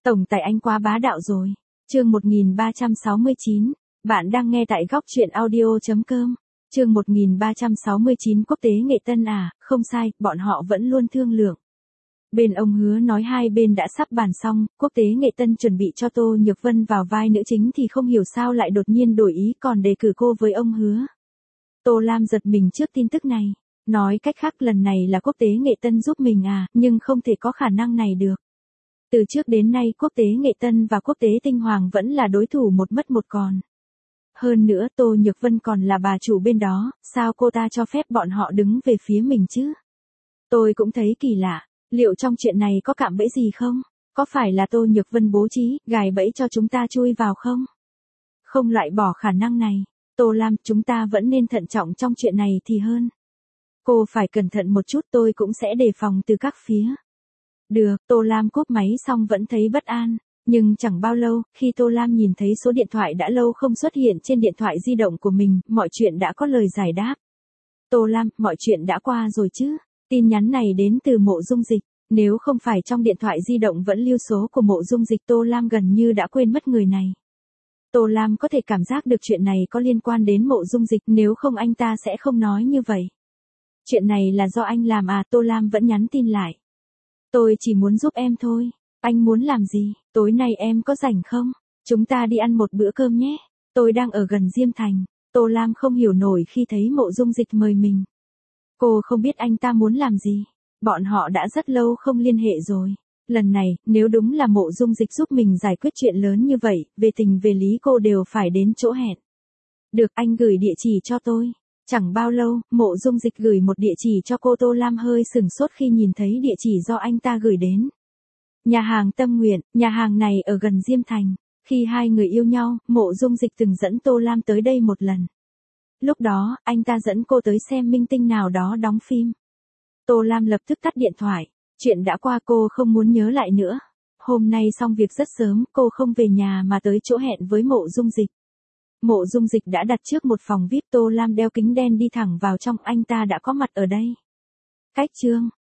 Tổng tài anh quá bá đạo rồi. Chương 1369. Bạn đang nghe tại góc truyện audio.com. Chương 1369 quốc tế nghệ tân à, không sai, bọn họ vẫn luôn thương lượng. Bên ông Hứa nói hai bên đã sắp bàn xong, quốc tế nghệ tân chuẩn bị cho Tô Nhược Vân vào vai nữ chính thì không hiểu sao lại đột nhiên đổi ý còn đề cử cô với ông Hứa. Tô Lam giật mình trước tin tức này. Nói cách khác lần này là quốc tế nghệ tân giúp mình à, nhưng không thể có khả năng này được. Từ trước đến nay quốc tế nghệ tân và quốc tế tinh hoàng vẫn là đối thủ một mất một còn. Hơn nữa Tô Nhược Vân còn là bà chủ bên đó, sao cô ta cho phép bọn họ đứng về phía mình chứ? Tôi cũng thấy kỳ lạ, liệu trong chuyện này có cạm bẫy gì không? Có phải là Tô Nhược Vân bố trí, gài bẫy cho chúng ta chui vào không? Không loại bỏ khả năng này, Tô Lam, chúng ta vẫn nên thận trọng trong chuyện này thì hơn. Cô phải cẩn thận một chút, tôi cũng sẽ đề phòng từ các phía. Được, Tô Lam cúp máy xong vẫn thấy bất an. Nhưng chẳng bao lâu, khi Tô Lam nhìn thấy số điện thoại đã lâu không xuất hiện trên điện thoại di động của mình, mọi chuyện đã có lời giải đáp. Tô Lam, mọi chuyện đã qua rồi chứ? Tin nhắn này đến từ Mộ Dung Dịch. Nếu không phải trong điện thoại di động vẫn lưu số của Mộ Dung Dịch, Tô Lam gần như đã quên mất người này. Tô Lam có thể cảm giác được chuyện này có liên quan đến Mộ Dung Dịch, nếu không anh ta sẽ không nói như vậy. Chuyện này là do anh làm à? Tô Lam vẫn nhắn tin lại. Tôi chỉ muốn giúp em thôi. Anh muốn làm gì? Tối nay em có rảnh không? Chúng ta đi ăn một bữa cơm nhé. Tôi đang ở gần Diêm Thành. Tô Lam không hiểu nổi khi thấy Mộ Dung Dịch mời mình. Cô không biết anh ta muốn làm gì. Bọn họ đã rất lâu không liên hệ rồi. Lần này, nếu đúng là Mộ Dung Dịch giúp mình giải quyết chuyện lớn như vậy, về tình về lý cô đều phải đến chỗ hẹn. Được, anh gửi địa chỉ cho tôi. Chẳng bao lâu, Mộ Dung Dịch gửi một địa chỉ cho cô. Tô Lam hơi sửng sốt khi nhìn thấy địa chỉ do anh ta gửi đến. Nhà hàng Tâm Nguyện, nhà hàng này ở gần Diêm Thành. Khi hai người yêu nhau, Mộ Dung Dịch từng dẫn Tô Lam tới đây một lần. Lúc đó, anh ta dẫn cô tới xem minh tinh nào đó đóng phim. Tô Lam lập tức tắt điện thoại. Chuyện đã qua cô không muốn nhớ lại nữa. Hôm nay xong việc rất sớm, cô không về nhà mà tới chỗ hẹn với Mộ Dung Dịch. Mộ Dung Dịch đã đặt trước một phòng VIP. Tô Lam đeo kính đen đi thẳng vào trong, anh ta đã có mặt ở đây. Cách chương